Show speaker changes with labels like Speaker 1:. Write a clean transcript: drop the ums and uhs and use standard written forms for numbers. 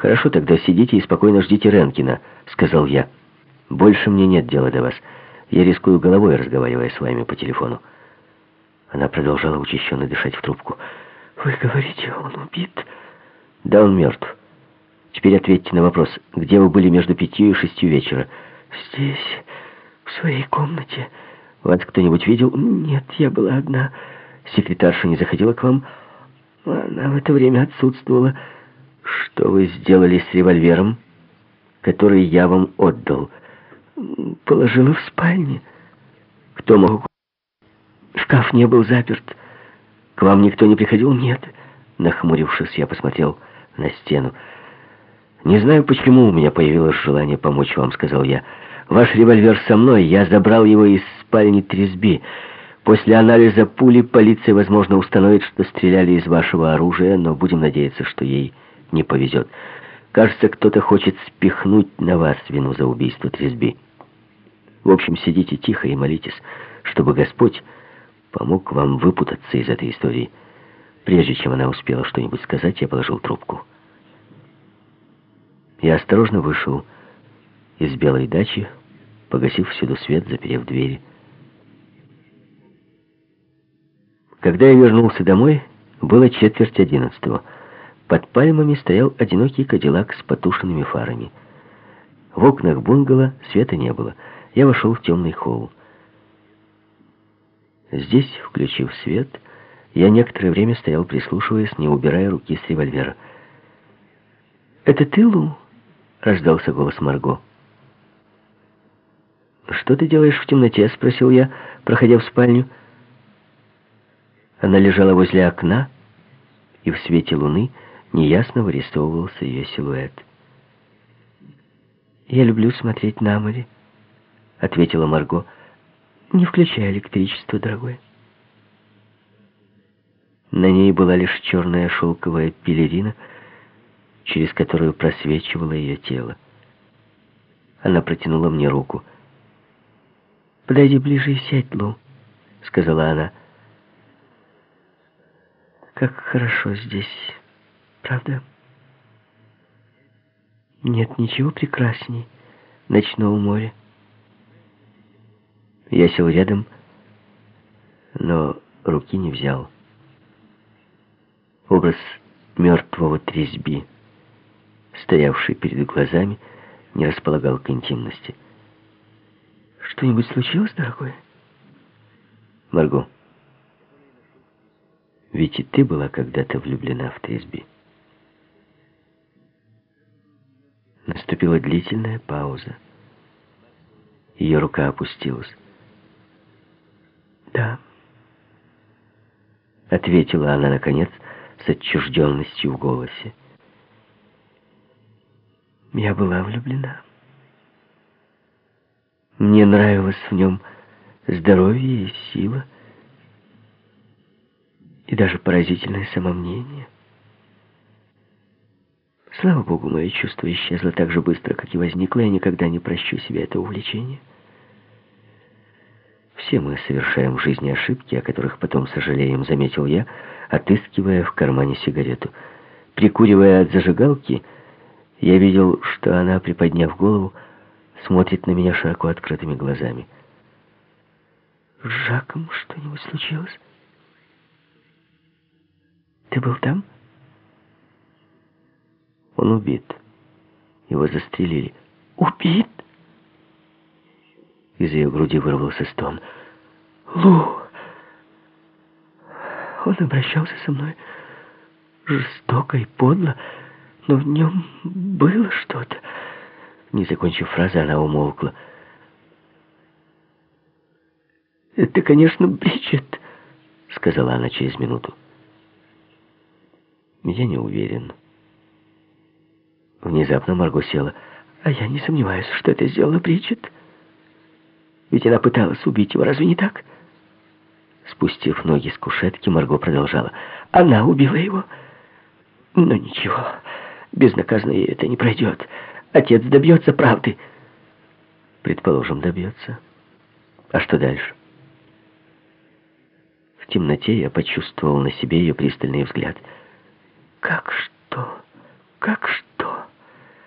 Speaker 1: «Хорошо, тогда сидите и спокойно ждите Ренкина», — сказал я. «Больше мне нет дела до вас. Я рискую головой, разговаривая с вами по телефону». Она продолжала учащенно дышать в трубку.
Speaker 2: «Вы говорите, он убит?»
Speaker 1: «Да, он мертв. Теперь ответьте на вопрос. Где вы были между 5 и 6 вечера?»
Speaker 2: «Здесь, в своей комнате».
Speaker 1: «Вас кто-нибудь видел?»
Speaker 2: «Нет, я была одна».
Speaker 1: «Секретарша не заходила к вам?»
Speaker 2: «Она в это время отсутствовала».
Speaker 1: «Что вы сделали с револьвером, который я вам отдал?»
Speaker 2: «Положила в спальне».
Speaker 1: «Кто мог?»
Speaker 2: «Шкаф не был заперт».
Speaker 1: «К вам никто не приходил?»
Speaker 2: «Нет».
Speaker 1: Нахмурившись, я посмотрел на стену. «Не знаю, почему у меня появилось желание помочь вам», — сказал я. «Ваш револьвер со мной. Я забрал его из спальни Трисби. После анализа пули полиция, возможно, установит, что стреляли из вашего оружия, но будем надеяться, что ей не повезет. Кажется, кто-то хочет спихнуть на вас вину за убийство Трисби. В общем, сидите тихо и молитесь, чтобы Господь помог вам выпутаться из этой истории». Прежде чем она успела что-нибудь сказать, я положил трубку. Я осторожно вышел из белой дачи, погасив всюду свет, заперев двери. Когда я вернулся домой, было 10:45. Под пальмами стоял одинокий кадиллак с потушенными фарами. В окнах бунгало света не было. Я вошел в темный холл. Здесь, включив свет, я некоторое время стоял, прислушиваясь, не убирая руки с револьвера.
Speaker 2: «Это ты, Лу?»
Speaker 1: — раздался голос Марго. «Что ты делаешь в темноте?» — спросил я, проходя в спальню. Она лежала возле окна, и в свете луны неясно вырисовывался ее силуэт.
Speaker 2: «Я люблю смотреть на море», — ответила Марго. «Не включай электричество, дорогой».
Speaker 1: На ней была лишь черная шелковая пелерина, через которую просвечивало ее тело. Она протянула мне руку.
Speaker 2: «Подойди ближе и сядь, Лу», — сказала она. «Как хорошо здесь, правда? Нет ничего прекрасней ночного моря».
Speaker 1: Я сел рядом, но руки не взял. Образ мертвого Трисби, стоявший перед глазами, не располагал к интимности.
Speaker 2: «Что-нибудь случилось, дорогой?»
Speaker 1: «Марго, ведь и ты была когда-то влюблена в Трисби». Наступила длительная пауза. Ее рука опустилась.
Speaker 2: «Да»,
Speaker 1: — ответила она, наконец, с отчужденностью в голосе.
Speaker 2: «Я была влюблена.
Speaker 1: Мне нравилось в нем здоровье и сила,
Speaker 2: и даже поразительное самомнение. Слава Богу, мое чувство исчезло так же быстро, как и возникло. Я никогда не прощу себе это увлечение».
Speaker 1: «Все мы совершаем в жизни ошибки, о которых потом сожалеем», — заметил я, отыскивая в кармане сигарету. Прикуривая от зажигалки, я видел, что она, приподняв голову, смотрит на меня широко открытыми глазами.
Speaker 2: «С Жаком что-нибудь случилось? Ты был там?»
Speaker 1: «Он убит. Его застрелили».
Speaker 2: «Убит?»
Speaker 1: Из ее груди вырвался стон.
Speaker 2: «Лу, он обращался со мной жестоко и подло, но в нем было что-то».
Speaker 1: Не закончив фразы, она умолкла.
Speaker 2: «Это, конечно, Бриджит»,
Speaker 1: — сказала она через минуту. «Я не уверен». Внезапно Марго села.
Speaker 2: «А я не сомневаюсь, что это сделала Бриджит. Ведь она пыталась убить его, разве не так?»
Speaker 1: Спустив ноги с кушетки, Марго продолжала.
Speaker 2: «Она убила его. Но ничего, безнаказанно ей это не пройдет. Отец добьется правды».
Speaker 1: «Предположим, добьется. А что дальше?» В темноте я почувствовал на себе ее пристальный взгляд.
Speaker 2: «Как что? Как что?»